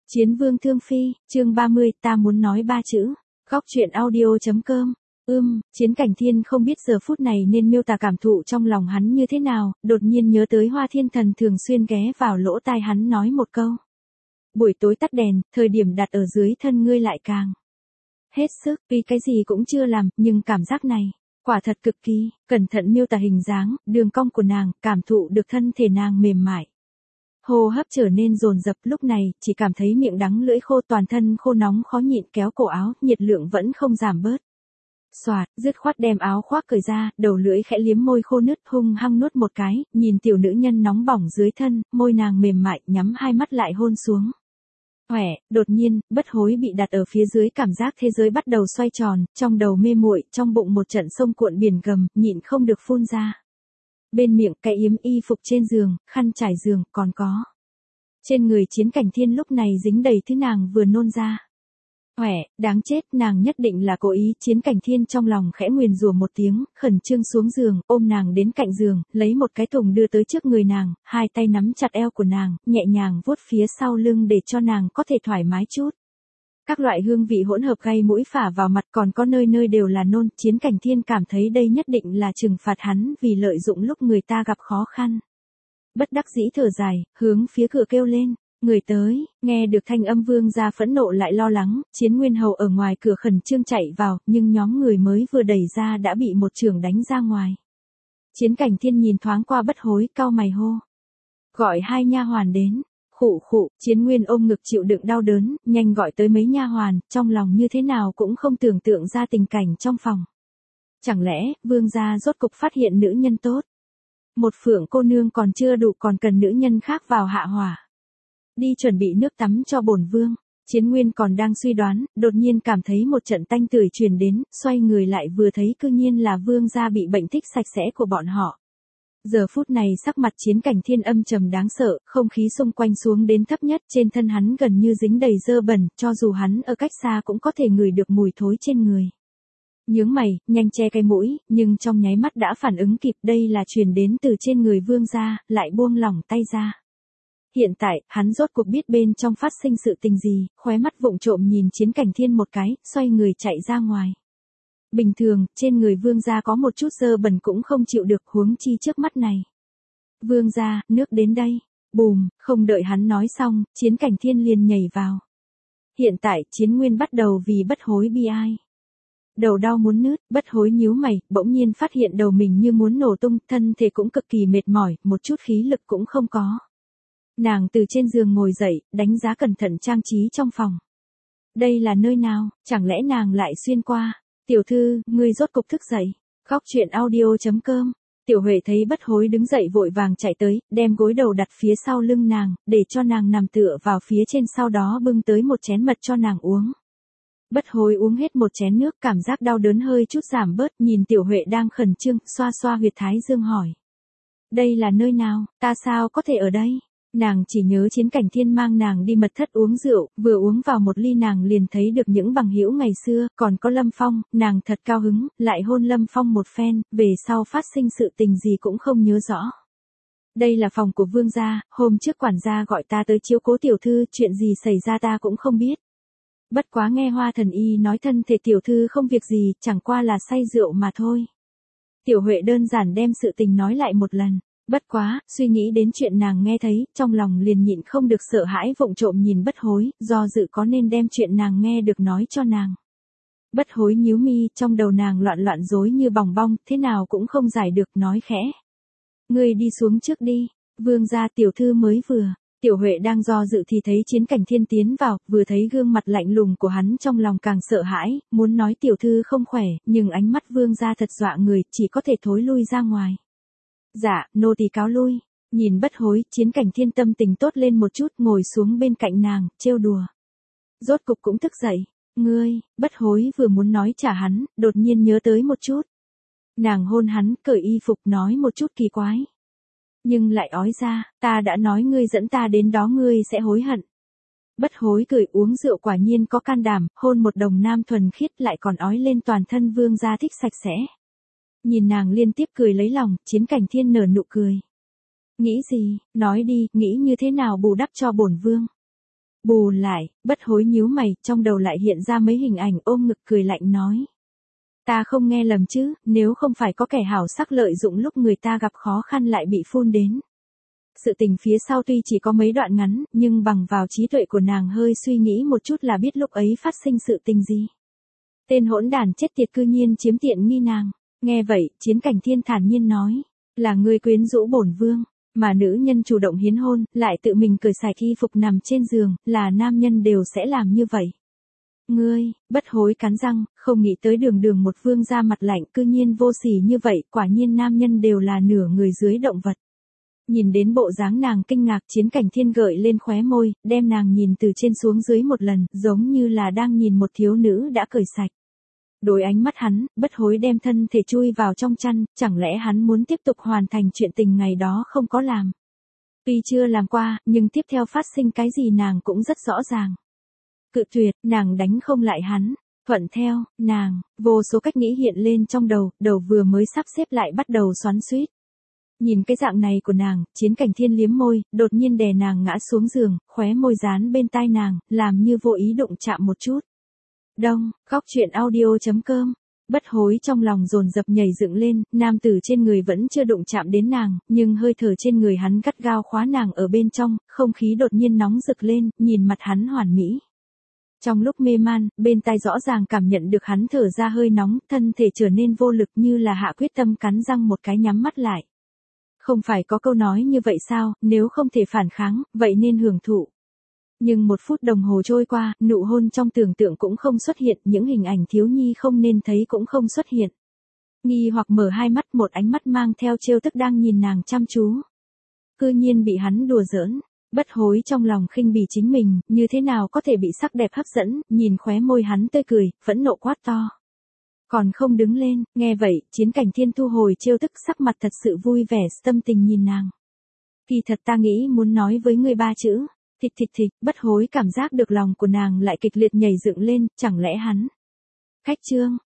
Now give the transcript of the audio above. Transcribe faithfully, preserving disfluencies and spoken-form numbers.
Chiến vương thương phi, chương ba mươi, ta muốn nói ba chữ. Góc truyện audio.com. Ưm, Chiến Cảnh Thiên không biết giờ phút này nên miêu tả cảm thụ trong lòng hắn như thế nào, đột nhiên nhớ tới Hoa Thiên Thần thường xuyên ghé vào lỗ tai hắn nói một câu. Buổi tối tắt đèn, thời điểm đặt ở dưới thân ngươi lại càng hết sức, vì cái gì cũng chưa làm, nhưng cảm giác này, quả thật cực kỳ, cẩn thận miêu tả hình dáng, đường cong của nàng, cảm thụ được thân thể nàng mềm mại. Hô hấp trở nên dồn dập, lúc này, chỉ cảm thấy miệng đắng lưỡi khô, toàn thân khô nóng khó nhịn, kéo cổ áo, nhiệt lượng vẫn không giảm bớt. Xoạt, dứt khoát đem áo khoác cởi ra, đầu lưỡi khẽ liếm môi khô nứt, hung hăng nuốt một cái, nhìn tiểu nữ nhân nóng bỏng dưới thân, môi nàng mềm mại, nhắm hai mắt lại hôn xuống. Hoẻ, đột nhiên, bất hối bị đặt ở phía dưới, cảm giác thế giới bắt đầu xoay tròn, trong đầu mê muội, trong bụng một trận sông cuộn biển gầm, nhịn không được phun ra. Bên miệng, cái yếm y phục trên giường, khăn trải giường, còn có. Trên người Chiến Cảnh Thiên lúc này dính đầy thứ nàng vừa nôn ra. Hoẻ, đáng chết, nàng nhất định là cố ý. Chiến Cảnh Thiên trong lòng khẽ nguyền rủa một tiếng, khẩn trương xuống giường, ôm nàng đến cạnh giường, lấy một cái thùng đưa tới trước người nàng, hai tay nắm chặt eo của nàng, nhẹ nhàng vuốt phía sau lưng để cho nàng có thể thoải mái chút. Các loại hương vị hỗn hợp gây mũi phả vào mặt, còn có nơi nơi đều là nôn. Chiến Cảnh Thiên cảm thấy đây nhất định là trừng phạt hắn vì lợi dụng lúc người ta gặp khó khăn. Bất đắc dĩ thở dài, hướng phía cửa kêu lên. Người tới, nghe được thanh âm Vương gia phẫn nộ lại lo lắng, Chiến Nguyên Hầu ở ngoài cửa khẩn trương chạy vào, nhưng nhóm người mới vừa đẩy ra đã bị một chưởng đánh ra ngoài. Chiến Cảnh Thiên nhìn thoáng qua bất hối, cau mày hô. Gọi hai nha hoàn đến. Khụ khụ, Chiến Nguyên ôm ngực chịu đựng đau đớn, nhanh gọi tới mấy nha hoàn, trong lòng như thế nào cũng không tưởng tượng ra tình cảnh trong phòng. Chẳng lẽ, Vương gia rốt cục phát hiện nữ nhân tốt? Một Phượng cô nương còn chưa đủ, còn cần nữ nhân khác vào hạ hỏa. Đi chuẩn bị nước tắm cho bổn vương. Chiến Nguyên còn đang suy đoán, đột nhiên cảm thấy một trận tanh tưởi truyền đến, xoay người lại vừa thấy cư nhiên là Vương gia bị bệnh thích sạch sẽ của bọn họ. Giờ phút này sắc mặt Chiến Cảnh Thiên âm trầm đáng sợ, không khí xung quanh xuống đến thấp nhất, trên thân hắn gần như dính đầy dơ bẩn, cho dù hắn ở cách xa cũng có thể ngửi được mùi thối trên người. Nhướng mày, nhanh che cái mũi, nhưng trong nháy mắt đã phản ứng kịp, đây là truyền đến từ trên người Vương gia, lại buông lỏng tay ra. Hiện tại, hắn rốt cuộc biết bên trong phát sinh sự tình gì, khóe mắt vụng trộm nhìn Chiến Cảnh Thiên một cái, xoay người chạy ra ngoài. Bình thường, trên người Vương gia có một chút dơ bẩn cũng không chịu được, huống chi trước mắt này. Vương gia, nước đến đây. Bùm, không đợi hắn nói xong, Chiến Cảnh Thiên liền nhảy vào. Hiện tại, Chiến Nguyên bắt đầu vì bất hối bi ai. Đầu đau muốn nứt, bất hối nhíu mày, bỗng nhiên phát hiện đầu mình như muốn nổ tung, thân thể cũng cực kỳ mệt mỏi, một chút khí lực cũng không có. Nàng từ trên giường ngồi dậy, đánh giá cẩn thận trang trí trong phòng. Đây là nơi nào, chẳng lẽ nàng lại xuyên qua? Tiểu thư, ngươi rốt cục thức dậy. Góc truyện audio.com. Tiểu Huệ thấy bất hối đứng dậy vội vàng chạy tới, đem gối đầu đặt phía sau lưng nàng, để cho nàng nằm tựa vào phía trên, sau đó bưng tới một chén mật cho nàng uống. Bất hối uống hết một chén nước, cảm giác đau đớn hơi chút giảm bớt, nhìn Tiểu Huệ đang khẩn trương, xoa xoa huyệt thái dương hỏi. Đây là nơi nào, ta sao có thể ở đây? Nàng chỉ nhớ Chiến Cảnh Thiên mang nàng đi mật thất uống rượu, vừa uống vào một ly nàng liền thấy được những bằng hữu ngày xưa, còn có Lâm Phong, nàng thật cao hứng, lại hôn Lâm Phong một phen, về sau phát sinh sự tình gì cũng không nhớ rõ. Đây là phòng của Vương gia, hôm trước quản gia gọi ta tới chiếu cố tiểu thư, chuyện gì xảy ra ta cũng không biết. Bất quá nghe Hoa Thần Y nói thân thể tiểu thư không việc gì, chẳng qua là say rượu mà thôi. Tiểu Huệ đơn giản đem sự tình nói lại một lần. Bất quá, suy nghĩ đến chuyện nàng nghe thấy, trong lòng liền nhịn không được sợ hãi, vụng trộm nhìn bất hối, do dự có nên đem chuyện nàng nghe được nói cho nàng. Bất hối nhíu mi, trong đầu nàng loạn loạn rối như bòng bong, thế nào cũng không giải được, nói khẽ. Ngươi đi xuống trước đi, Vương gia tiểu thư mới vừa. Tiểu Huệ đang do dự thì thấy Chiến Cảnh Thiên tiến vào, vừa thấy gương mặt lạnh lùng của hắn trong lòng càng sợ hãi, muốn nói tiểu thư không khỏe, nhưng ánh mắt Vương gia thật dọa người, chỉ có thể thối lui ra ngoài. Dạ, nô tỳ cáo lui. Nhìn bất hối, Chiến Cảnh Thiên tâm tình tốt lên một chút, ngồi xuống bên cạnh nàng, trêu đùa. Rốt cục cũng thức dậy. Ngươi, bất hối vừa muốn nói trả hắn, đột nhiên nhớ tới một chút. Nàng hôn hắn, cởi y phục, nói một chút kỳ quái. Nhưng lại ói ra, ta đã nói ngươi dẫn ta đến đó ngươi sẽ hối hận. Bất hối cười, uống rượu quả nhiên có can đảm, hôn một đồng nam thuần khiết, lại còn ói lên toàn thân Vương gia thích sạch sẽ. Nhìn nàng liên tiếp cười lấy lòng, Chiến Cảnh Thiên nở nụ cười. Nghĩ gì, nói đi, nghĩ như thế nào bù đắp cho bổn vương. Bù lại, bất hối nhíu mày, trong đầu lại hiện ra mấy hình ảnh ôm ngực cười lạnh nói. Ta không nghe lầm chứ, nếu không phải có kẻ hảo sắc lợi dụng lúc người ta gặp khó khăn lại bị phun đến. Sự tình phía sau tuy chỉ có mấy đoạn ngắn, nhưng bằng vào trí tuệ của nàng hơi suy nghĩ một chút là biết lúc ấy phát sinh sự tình gì. Tên hỗn đản chết tiệt cư nhiên chiếm tiện nghi nàng. Nghe vậy, Chiến Cảnh Thiên thản nhiên nói, là ngươi quyến rũ bổn vương, mà nữ nhân chủ động hiến hôn, lại tự mình cởi sạch y phục nằm trên giường, là nam nhân đều sẽ làm như vậy. Ngươi, bất hối cắn răng, không nghĩ tới đường đường một vương ra mặt lạnh cư nhiên vô sỉ như vậy, quả nhiên nam nhân đều là nửa người dưới động vật. Nhìn đến bộ dáng nàng kinh ngạc, Chiến Cảnh Thiên gợi lên khóe môi, đem nàng nhìn từ trên xuống dưới một lần, giống như là đang nhìn một thiếu nữ đã cởi sạch. Đối ánh mắt hắn, bất hối đem thân thể chui vào trong chăn, chẳng lẽ hắn muốn tiếp tục hoàn thành chuyện tình ngày đó không có làm. Tuy chưa làm qua, nhưng tiếp theo phát sinh cái gì nàng cũng rất rõ ràng. Cự tuyệt, nàng đánh không lại hắn. Thuận theo, nàng, vô số cách nghĩ hiện lên trong đầu, đầu vừa mới sắp xếp lại bắt đầu xoắn xuýt. Nhìn cái dạng này của nàng, Chiến Cảnh Thiên liếm môi, đột nhiên đè nàng ngã xuống giường, khóe môi dán bên tai nàng, làm như vô ý đụng chạm một chút. Đông, khóc chuyện audio chấm com. Bất hối trong lòng dồn dập nhảy dựng lên, nam tử trên người vẫn chưa đụng chạm đến nàng, nhưng hơi thở trên người hắn gắt gao khóa nàng ở bên trong, không khí đột nhiên nóng rực lên, nhìn mặt hắn hoàn mỹ. Trong lúc mê man, bên tai rõ ràng cảm nhận được hắn thở ra hơi nóng, thân thể trở nên vô lực như là hạ quyết tâm cắn răng một cái nhắm mắt lại. Không phải có câu nói như vậy sao, nếu không thể phản kháng, vậy nên hưởng thụ. Nhưng một phút đồng hồ trôi qua, nụ hôn trong tưởng tượng cũng không xuất hiện, những hình ảnh thiếu nhi không nên thấy cũng không xuất hiện. Nghi hoặc mở hai mắt, một ánh mắt mang theo trêu tức đang nhìn nàng chăm chú. Cư nhiên bị hắn đùa giỡn, bất hối trong lòng khinh bỉ chính mình, như thế nào có thể bị sắc đẹp hấp dẫn, nhìn khóe môi hắn tươi cười, phẫn nộ quát to. Còn không đứng lên, nghe vậy, Chiến Cảnh Thiên thu hồi trêu tức, sắc mặt thật sự vui vẻ, tâm tình nhìn nàng. Kỳ thật ta nghĩ muốn nói với ngươi ba chữ. Thịt thịt thịt, bất hối cảm giác được lòng của nàng lại kịch liệt nhảy dựng lên, chẳng lẽ hắn. Khách trương,